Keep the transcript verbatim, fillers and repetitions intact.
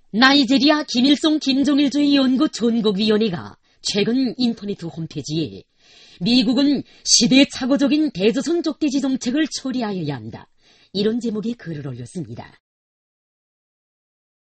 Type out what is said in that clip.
나이제리아 김일성 김정일주의 연구 전국위원회가 최근 인터넷 홈페이지에 미국은 시대착오적인 대조선 족대지 정책을 처리하여야 한다, 이런 제목의 글을 올렸습니다.